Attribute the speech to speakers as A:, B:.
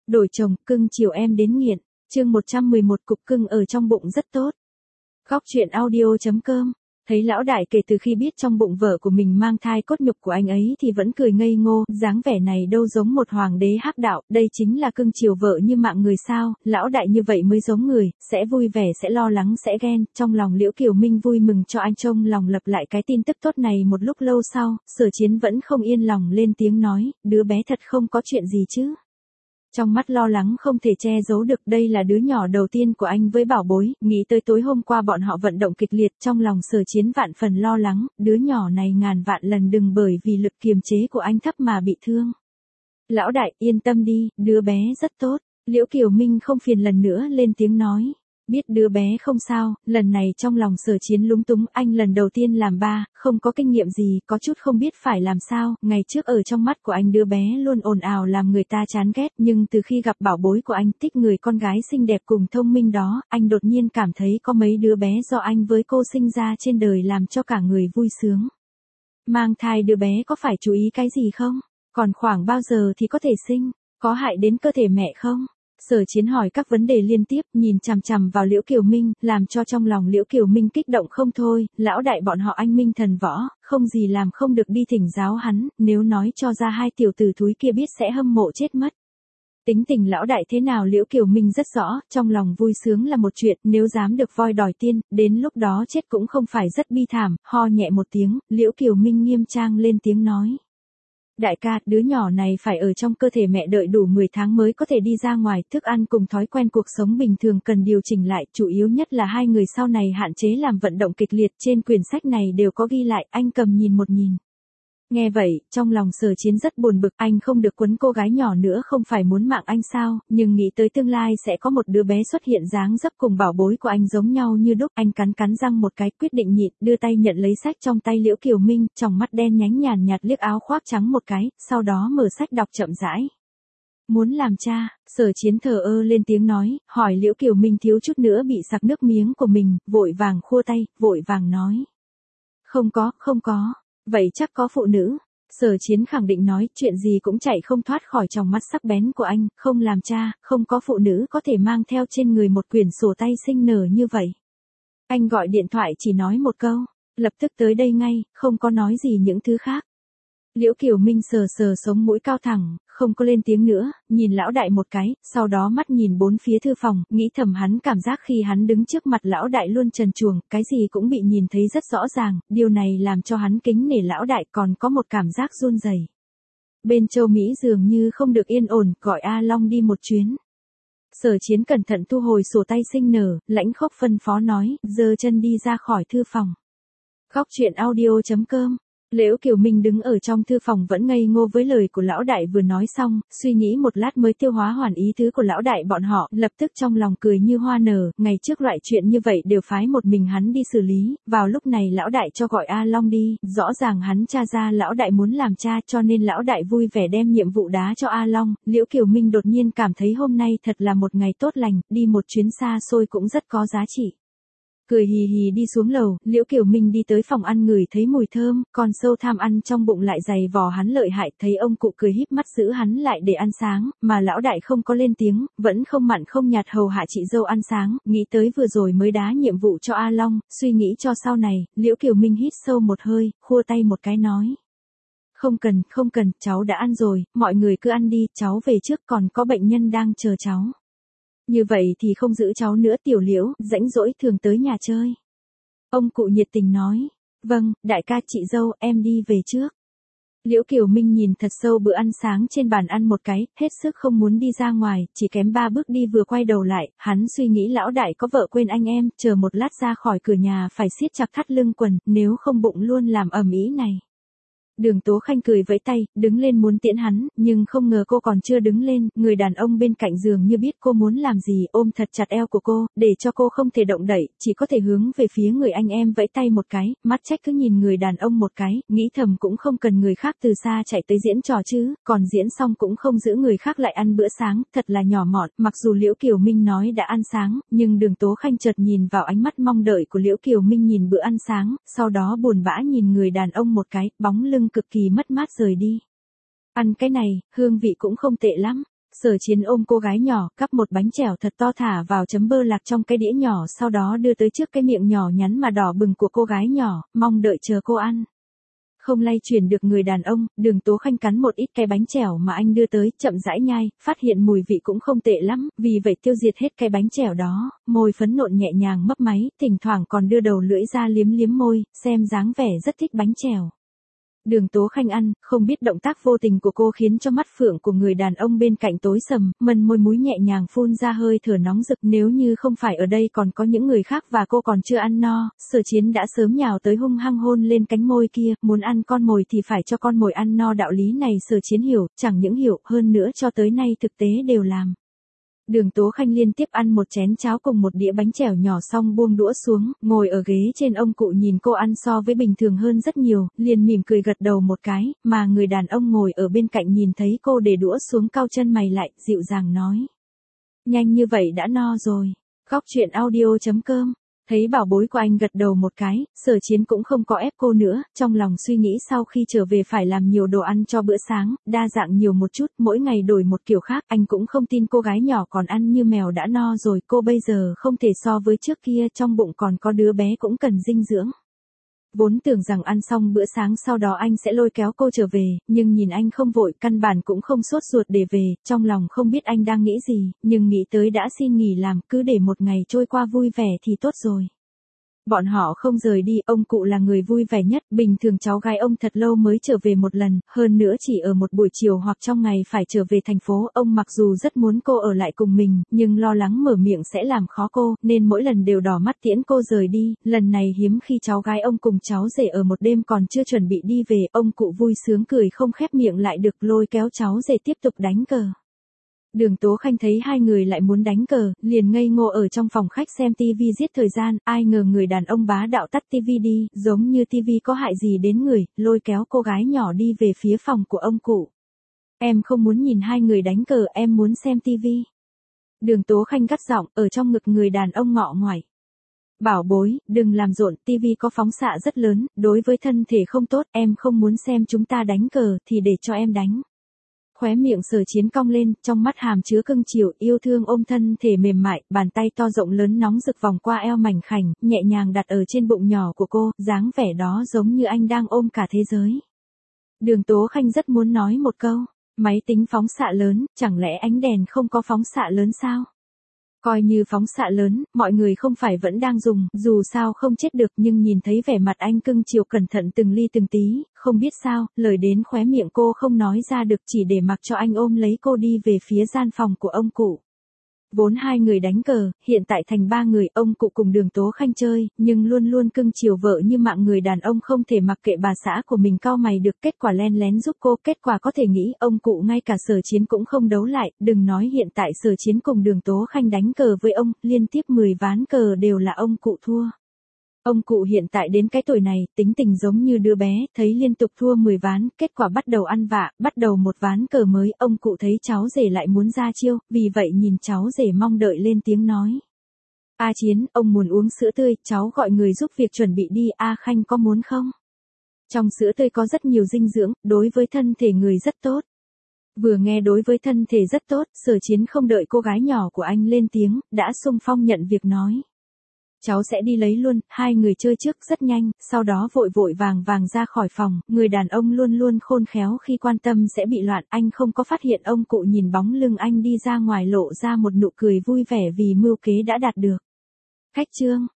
A: Đổi chồng, cưng chiều em đến nghiện. Chương 111 cục cưng ở trong bụng rất tốt. Góc truyện audio.com. Thấy lão đại kể từ khi biết trong bụng vợ của mình mang thai cốt nhục của anh ấy thì vẫn cười ngây ngô, dáng vẻ này đâu giống một hoàng đế hắc đạo, đây chính là cưng chiều vợ như mạng người sao, lão đại như vậy mới giống người, sẽ vui vẻ sẽ lo lắng sẽ ghen, trong lòng Liễu Kiều Minh vui mừng cho anh trông lòng lập lại cái tin tức tốt này một lúc lâu sau, Sở Chiến vẫn không yên lòng lên tiếng nói, đứa bé thật không có chuyện gì chứ. Trong mắt lo lắng không thể che giấu được, đây là đứa nhỏ đầu tiên của anh với bảo bối, nghĩ tới tối hôm qua bọn họ vận động kịch liệt, trong lòng Sở Chiến vạn phần lo lắng, đứa nhỏ này ngàn vạn lần đừng bởi vì lực kiềm chế của anh thấp mà bị thương. Lão đại, yên tâm đi, đứa bé rất tốt. Liễu Kiều Minh không phiền lần nữa lên tiếng nói. Biết đứa bé không sao, lần này trong lòng Sở Chiến lúng túng, anh lần đầu tiên làm ba, không có kinh nghiệm gì, có chút không biết phải làm sao, ngày trước ở trong mắt của anh đứa bé luôn ồn ào làm người ta chán ghét, nhưng từ khi gặp bảo bối của anh, thích người con gái xinh đẹp cùng thông minh đó, anh đột nhiên cảm thấy có mấy đứa bé do anh với cô sinh ra trên đời làm cho cả người vui sướng. Mang thai đứa bé có phải chú ý cái gì không? Còn khoảng bao giờ thì có thể sinh? Có hại đến cơ thể mẹ không? Sở Chiến hỏi các vấn đề liên tiếp, nhìn chằm chằm vào Liễu Kiều Minh, làm cho trong lòng Liễu Kiều Minh kích động không thôi, lão đại bọn họ anh minh thần võ, không gì làm không được đi thỉnh giáo hắn, nếu nói cho ra hai tiểu tử thúi kia biết sẽ hâm mộ chết mất. Tính tình lão đại thế nào Liễu Kiều Minh rất rõ, trong lòng vui sướng là một chuyện, nếu dám được voi đòi tiên, đến lúc đó chết cũng không phải rất bi thảm, ho nhẹ một tiếng, Liễu Kiều Minh nghiêm trang lên tiếng nói. Đại ca, đứa nhỏ này phải ở trong cơ thể mẹ đợi đủ 10 tháng mới có thể đi ra ngoài, thức ăn cùng thói quen cuộc sống bình thường cần điều chỉnh lại, chủ yếu nhất là hai người sau này hạn chế làm vận động kịch liệt, trên quyển sách này đều có ghi lại, anh cầm nhìn một nhìn. Nghe vậy, trong lòng Sở Chiến rất buồn bực, anh không được quấn cô gái nhỏ nữa không phải muốn mạng anh sao, nhưng nghĩ tới tương lai sẽ có một đứa bé xuất hiện dáng dấp cùng bảo bối của anh giống nhau như đúc, anh cắn răng một cái, quyết định nhịn, đưa tay nhận lấy sách trong tay Liễu Kiều Minh, trong mắt đen nhánh nhàn nhạt liếc áo khoác trắng một cái, sau đó mở sách đọc chậm rãi. Muốn làm cha, Sở Chiến thờ ơ lên tiếng nói, hỏi Liễu Kiều Minh thiếu chút nữa bị sặc nước miếng của mình, vội vàng khua tay, vội vàng nói. Không có. Vậy chắc có phụ nữ. Sở Chiến khẳng định nói, chuyện gì cũng chạy không thoát khỏi tròng mắt sắc bén của anh, không làm cha, không có phụ nữ có thể mang theo trên người một quyển sổ tay sinh nở như vậy. Anh gọi điện thoại chỉ nói một câu, lập tức tới đây ngay, không có nói gì những thứ khác. Liễu Kiều Minh sờ sống mũi cao thẳng, không có lên tiếng nữa, nhìn lão đại một cái, sau đó mắt nhìn bốn phía thư phòng, nghĩ thầm hắn cảm giác khi hắn đứng trước mặt lão đại luôn trần truồng, cái gì cũng bị nhìn thấy rất rõ ràng, điều này làm cho hắn kính nể lão đại còn có một cảm giác run rẩy. Bên Châu Mỹ dường như không được yên ổn, gọi A Long đi một chuyến. Sở Chiến cẩn thận thu hồi sổ tay sinh nở, lãnh khốc phân phó nói, giơ chân đi ra khỏi thư phòng. Góc truyện audio.com. Liễu Kiều Minh đứng ở trong thư phòng vẫn ngây ngô với lời của lão đại vừa nói xong, suy nghĩ một lát mới tiêu hóa hoàn ý tứ của lão đại bọn họ, lập tức trong lòng cười như hoa nở, ngày trước loại chuyện như vậy đều phái một mình hắn đi xử lý, vào lúc này lão đại cho gọi A Long đi, rõ ràng hắn tra ra lão đại muốn làm cha cho nên lão đại vui vẻ đem nhiệm vụ đá cho A Long, Liễu Kiều Minh đột nhiên cảm thấy hôm nay thật là một ngày tốt lành, đi một chuyến xa xôi cũng rất có giá trị. Cười hì hì đi xuống lầu, Liễu Kiều Minh đi tới phòng ăn ngửi thấy mùi thơm, con sâu tham ăn trong bụng lại dày vò hắn lợi hại, thấy ông cụ cười híp mắt giữ hắn lại để ăn sáng, mà lão đại không có lên tiếng, vẫn không mặn không nhạt hầu hạ chị dâu ăn sáng, nghĩ tới vừa rồi mới đá nhiệm vụ cho A Long, suy nghĩ cho sau này, Liễu Kiều Minh hít sâu một hơi, khua tay một cái nói. Không cần, cháu đã ăn rồi, mọi người cứ ăn đi, cháu về trước còn có bệnh nhân đang chờ cháu. Như vậy thì không giữ cháu nữa Tiểu Liễu, rãnh rỗi thường tới nhà chơi. Ông cụ nhiệt tình nói, vâng, đại ca chị dâu, em đi về trước. Liễu Kiều Minh nhìn thật sâu bữa ăn sáng trên bàn ăn một cái, hết sức không muốn đi ra ngoài, chỉ kém 3 bước đi vừa quay đầu lại, hắn suy nghĩ lão đại có vợ quên anh em, chờ một lát ra khỏi cửa nhà phải siết chặt thắt lưng quần, nếu không bụng luôn làm ầm ĩ này. Đường Tố Khanh cười vẫy tay, đứng lên muốn tiễn hắn, nhưng không ngờ cô còn chưa đứng lên, người đàn ông bên cạnh giường như biết cô muốn làm gì, ôm thật chặt eo của cô, để cho cô không thể động đậy, chỉ có thể hướng về phía người anh em vẫy tay một cái, mắt trách cứ nhìn người đàn ông một cái, nghĩ thầm cũng không cần người khác từ xa chạy tới diễn trò chứ, còn diễn xong cũng không giữ người khác lại ăn bữa sáng, thật là nhỏ mọn, mặc dù Liễu Kiều Minh nói đã ăn sáng, nhưng Đường Tố Khanh chợt nhìn vào ánh mắt mong đợi của Liễu Kiều Minh nhìn bữa ăn sáng, sau đó buồn bã nhìn người đàn ông một cái, bóng lưng cực kỳ mất mát rời đi. Ăn cái này, hương vị cũng không tệ lắm. Sở Chiến ôm cô gái nhỏ, cắp một bánh chèo thật to thả vào chấm bơ lạc trong cái đĩa nhỏ, sau đó đưa tới trước cái miệng nhỏ nhắn mà đỏ bừng của cô gái nhỏ, mong đợi chờ cô ăn. Không lay chuyển được người đàn ông, Đường Tố Khanh cắn một ít cái bánh chèo mà anh đưa tới, chậm rãi nhai, phát hiện mùi vị cũng không tệ lắm, vì vậy tiêu diệt hết cái bánh chèo đó, môi phấn nộn nhẹ nhàng mấp máy, thỉnh thoảng còn đưa đầu lưỡi ra liếm liếm môi, xem dáng vẻ rất thích bánh chèo. Đường Tố Khanh ăn, không biết động tác vô tình của cô khiến cho mắt phượng của người đàn ông bên cạnh tối sầm, mân môi múi nhẹ nhàng phun ra hơi thở nóng rực, nếu như không phải ở đây còn có những người khác và cô còn chưa ăn no, Sở Chiến đã sớm nhào tới hung hăng hôn lên cánh môi kia, muốn ăn con mồi thì phải cho con mồi ăn no, đạo lý này Sở Chiến hiểu, chẳng những hiểu, hơn nữa cho tới nay thực tế đều làm. Đường Tố Khanh liên tiếp ăn một chén cháo cùng một đĩa bánh chèo nhỏ xong buông đũa xuống, ngồi ở ghế trên ông cụ nhìn cô ăn so với bình thường hơn rất nhiều, liền mỉm cười gật đầu một cái, mà người đàn ông ngồi ở bên cạnh nhìn thấy cô để đũa xuống cau chân mày lại, dịu dàng nói. Nhanh như vậy đã no rồi. Góc truyện audio.com. Thấy bảo bối của anh gật đầu một cái, Sở Chiến cũng không có ép cô nữa, trong lòng suy nghĩ sau khi trở về phải làm nhiều đồ ăn cho bữa sáng, đa dạng nhiều một chút, mỗi ngày đổi một kiểu khác, anh cũng không tin cô gái nhỏ còn ăn như mèo đã no rồi, cô bây giờ không thể so với trước kia, trong bụng còn có đứa bé cũng cần dinh dưỡng. Vốn tưởng rằng ăn xong bữa sáng sau đó anh sẽ lôi kéo cô trở về, nhưng nhìn anh không vội, căn bản cũng không sốt ruột để về, trong lòng không biết anh đang nghĩ gì, nhưng nghĩ tới đã xin nghỉ làm, cứ để một ngày trôi qua vui vẻ thì tốt rồi. Bọn họ không rời đi, ông cụ là người vui vẻ nhất, bình thường cháu gái ông thật lâu mới trở về một lần, hơn nữa chỉ ở một buổi chiều hoặc trong ngày phải trở về thành phố, ông mặc dù rất muốn cô ở lại cùng mình, nhưng lo lắng mở miệng sẽ làm khó cô, nên mỗi lần đều đỏ mắt tiễn cô rời đi, lần này hiếm khi cháu gái ông cùng cháu rể ở một đêm còn chưa chuẩn bị đi về, ông cụ vui sướng cười không khép miệng lại được, lôi kéo cháu rể tiếp tục đánh cờ. Đường Tố Khanh thấy hai người lại muốn đánh cờ, liền ngây ngô ở trong phòng khách xem tivi giết thời gian, ai ngờ người đàn ông bá đạo tắt tivi đi, giống như tivi có hại gì đến người, lôi kéo cô gái nhỏ đi về phía phòng của ông cụ. Em không muốn nhìn hai người đánh cờ, em muốn xem tivi. Đường Tố Khanh gắt giọng, ở trong ngực người đàn ông ngọ ngoại. Bảo bối, đừng làm rộn, tivi có phóng xạ rất lớn, đối với thân thể không tốt, em không muốn xem chúng ta đánh cờ thì để cho em đánh. Khóe miệng Sở Chiến cong lên, trong mắt hàm chứa cưng chiều, yêu thương ôm thân thể mềm mại, bàn tay to rộng lớn nóng rực vòng qua eo mảnh khảnh, nhẹ nhàng đặt ở trên bụng nhỏ của cô, dáng vẻ đó giống như anh đang ôm cả thế giới. Đường Tố Khanh rất muốn nói một câu, máy tính phóng xạ lớn, chẳng lẽ ánh đèn không có phóng xạ lớn sao? Coi như phóng xạ lớn, mọi người không phải vẫn đang dùng, dù sao không chết được, nhưng nhìn thấy vẻ mặt anh cưng chiều cẩn thận từng ly từng tí, không biết sao, lời đến khóe miệng cô không nói ra được, chỉ để mặc cho anh ôm lấy cô đi về phía gian phòng của ông cụ. Vốn hai người đánh cờ, hiện tại thành ba người, ông cụ cùng Đường Tố Khanh chơi, nhưng luôn luôn cưng chiều vợ như mạng, người đàn ông không thể mặc kệ bà xã của mình cau mày được, kết quả len lén giúp cô, kết quả có thể nghĩ, ông cụ ngay cả Sở Chiến cũng không đấu lại, đừng nói hiện tại Sở Chiến cùng Đường Tố Khanh đánh cờ với ông, liên tiếp 10 ván cờ đều là ông cụ thua. Ông cụ hiện tại đến cái tuổi này, tính tình giống như đứa bé, thấy liên tục thua 10 ván, kết quả bắt đầu ăn vạ, bắt đầu một ván cờ mới, ông cụ thấy cháu rể lại muốn ra chiêu, vì vậy nhìn cháu rể mong đợi lên tiếng nói. A Chiến, ông muốn uống sữa tươi, cháu gọi người giúp việc chuẩn bị đi, A Khanh có muốn không? Trong sữa tươi có rất nhiều dinh dưỡng, đối với thân thể người rất tốt. Vừa nghe đối với thân thể rất tốt, Sở Chiến không đợi cô gái nhỏ của anh lên tiếng, đã xung phong nhận việc nói. Cháu sẽ đi lấy luôn, hai người chơi trước rất nhanh, sau đó vội vội vàng vàng ra khỏi phòng, người đàn ông luôn luôn khôn khéo khi quan tâm sẽ bị loạn, anh không có phát hiện ông cụ nhìn bóng lưng anh đi ra ngoài lộ ra một nụ cười vui vẻ vì mưu kế đã đạt được. Khách trương.